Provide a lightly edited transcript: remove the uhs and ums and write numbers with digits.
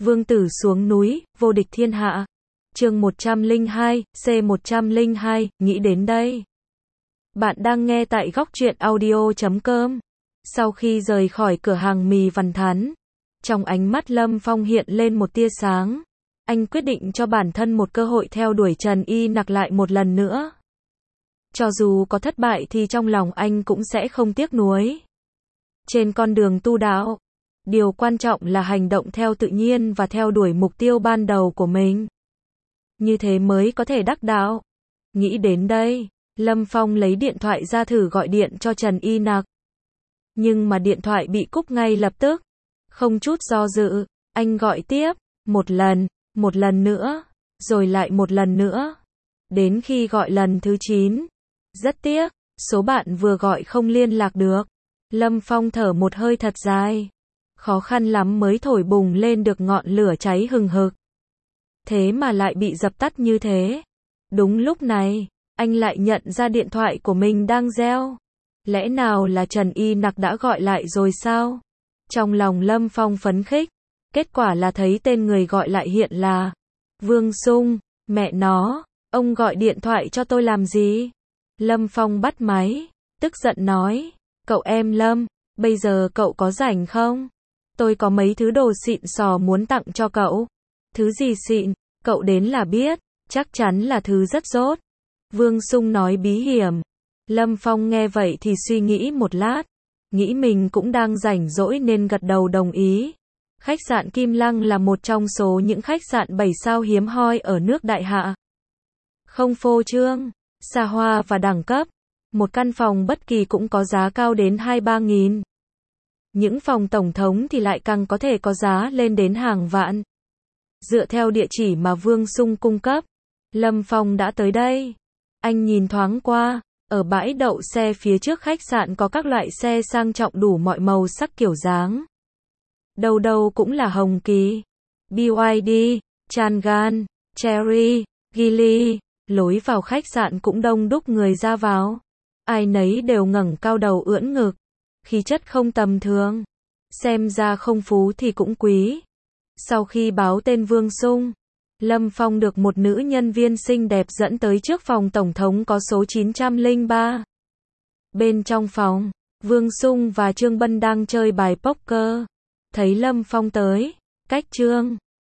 Vương tử xuống núi, vô địch thiên hạ. Chương 102, C102, nghĩ đến đây. Bạn đang nghe tại góc truyện audio.com. Sau khi rời khỏi cửa hàng mì Văn Thán, trong ánh mắt Lâm Phong hiện lên một tia sáng. Anh quyết định cho bản thân một cơ hội theo đuổi Trần Y Nặc lại một lần nữa. Cho dù có thất bại thì trong lòng anh cũng sẽ không tiếc nuối. Trên con đường tu đạo, điều quan trọng là hành động theo tự nhiên và theo đuổi mục tiêu ban đầu của mình. Như thế mới có thể đắc đạo. Nghĩ đến đây, Lâm Phong lấy điện thoại ra thử gọi điện cho Trần Y Nặc. Nhưng mà điện thoại bị cúp ngay lập tức. Không chút do dự, anh gọi tiếp, một lần nữa, rồi lại một lần nữa. Đến khi gọi lần thứ 9, rất tiếc, số bạn vừa gọi không liên lạc được. Lâm Phong thở một hơi thật dài. Khó khăn lắm mới thổi bùng lên được ngọn lửa cháy hừng hực. Thế mà lại bị dập tắt như thế. Đúng lúc này, anh lại nhận ra điện thoại của mình đang reo. Lẽ nào là Trần Y Nặc đã gọi lại rồi sao? Trong lòng Lâm Phong phấn khích. Kết quả là thấy tên người gọi lại hiện là Vương Sung. Mẹ nó, ông gọi điện thoại cho tôi làm gì? Lâm Phong bắt máy, tức giận nói. Cậu em Lâm, bây giờ cậu có rảnh không? Tôi có mấy thứ đồ xịn sò muốn tặng cho cậu. Thứ gì xịn? Cậu đến là biết, chắc chắn là thứ rất rốt. Vương Sung nói bí hiểm. Lâm Phong nghe vậy thì suy nghĩ một lát. Nghĩ mình cũng đang rảnh rỗi nên gật đầu đồng ý. Khách sạn Kim Lăng là một trong số những khách sạn 7 sao hiếm hoi ở nước Đại Hạ. Không phô trương, xa hoa và đẳng cấp. Một căn phòng bất kỳ cũng có giá cao đến 2-3 nghìn. Những phòng tổng thống thì lại càng có thể có giá lên đến hàng vạn. Dựa theo địa chỉ mà Vương Sung cung cấp, Lâm Phong đã tới đây. Anh nhìn thoáng qua, ở bãi đậu xe phía trước khách sạn có các loại xe sang trọng đủ mọi màu sắc kiểu dáng. Đâu đâu cũng là Hồng Kỳ, BYD, Changan, Cherry, Geely. Lối vào khách sạn cũng đông đúc người ra vào. Ai nấy đều ngẩng cao đầu ưỡn ngực. Khí chất không tầm thường. Xem ra không phú thì cũng quý. Sau khi báo tên Vương Sung, Lâm Phong được một nữ nhân viên xinh đẹp dẫn tới trước phòng tổng thống có số 903. Bên trong phòng, Vương Sung và Trương Bân đang chơi bài poker. Thấy Lâm Phong tới, cách Trương